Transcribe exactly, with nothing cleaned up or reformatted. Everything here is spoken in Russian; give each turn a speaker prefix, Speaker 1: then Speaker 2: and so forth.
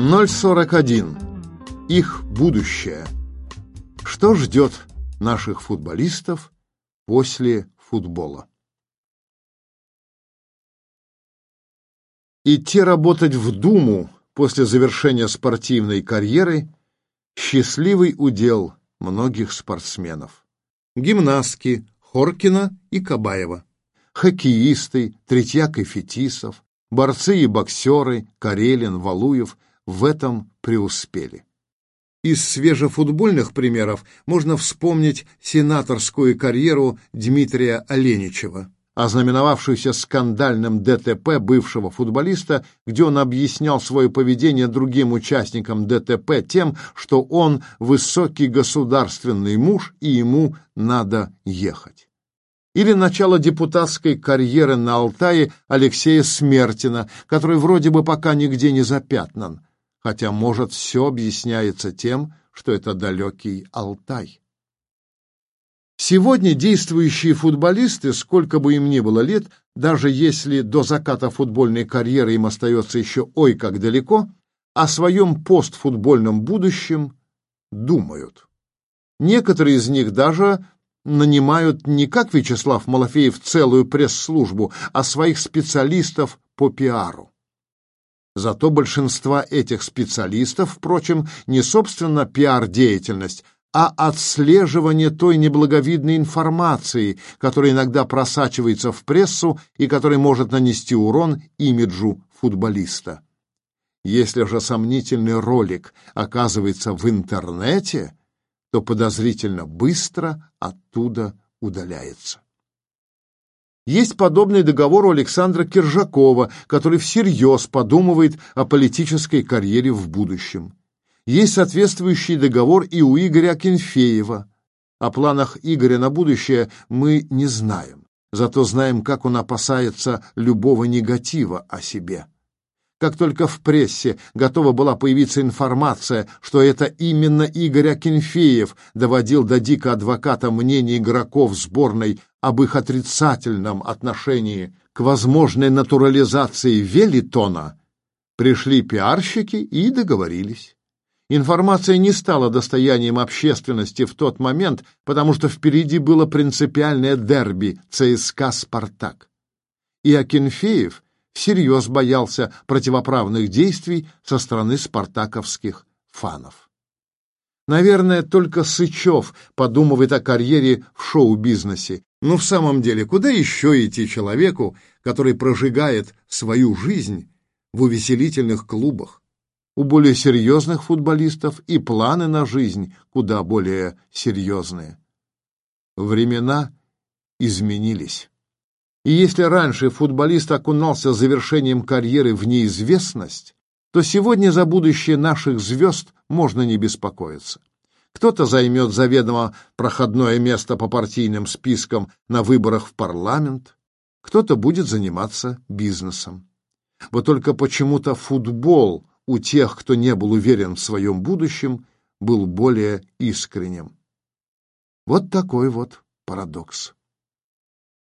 Speaker 1: ноль сорок один. Их будущее. Что ждет наших футболистов после футбола? Идти работать в Думу после завершения спортивной карьеры – счастливый удел многих спортсменов. Гимнастки Хоркина и Кабаева, хоккеисты Третьяк и Фетисов, борцы и боксеры Карелин, Валуев в этом преуспели. Из свежефутбольных примеров можно вспомнить сенаторскую карьеру Дмитрия Оленичева, ознаменовавшуюся скандальным ДТП бывшего футболиста, где он объяснял свое поведение другим участникам ДТП тем, что он высокий государственный муж и ему надо ехать. Или начало депутатской карьеры на Алтае Алексея Смертина, который вроде бы пока нигде не запятнан, хотя, может, все объясняется тем, что это далекий Алтай. Сегодня действующие футболисты, сколько бы им ни было лет, даже если до заката футбольной карьеры им остается еще ой как далеко, о своем постфутбольном будущем думают. Некоторые из них даже нанимают не как Вячеслав Малафеев целую пресс-службу, а своих специалистов по пиару. Зато большинство этих специалистов, впрочем, не собственно пиар-деятельность, а отслеживание той неблаговидной информации, которая иногда просачивается в прессу и которая может нанести урон имиджу футболиста. Если же сомнительный ролик оказывается в интернете, то подозрительно быстро оттуда удаляется. Есть подобный договор у Александра Киржакова, который всерьез подумывает о политической карьере в будущем. Есть соответствующий договор и у Игоря Акинфеева. О планах Игоря на будущее мы не знаем, зато знаем, как он опасается любого негатива о себе. Как только в прессе готова была появиться информация, что это именно Игорь Акинфеев доводил до дико адвоката мнение игроков сборной об их отрицательном отношении к возможной натурализации Велитона, пришли пиарщики и договорились. Информация не стала достоянием общественности в тот момент, потому что впереди было принципиальное дерби ЦСКА-Спартак. И Акинфеев всерьез боялся противоправных действий со стороны спартаковских фанов. Наверное, только Сычев подумывает о карьере в шоу-бизнесе. Но в самом деле, куда еще идти человеку, который прожигает свою жизнь в увеселительных клубах? У более серьезных футболистов и планы на жизнь куда более серьезные. Времена изменились. И если раньше футболист окунался завершением карьеры в неизвестность, то сегодня за будущее наших звезд можно не беспокоиться. Кто-то займет заведомо проходное место по партийным спискам на выборах в парламент, кто-то будет заниматься бизнесом. Вот только почему-то футбол у тех, кто не был уверен в своем будущем, был более искренним. Вот такой вот парадокс.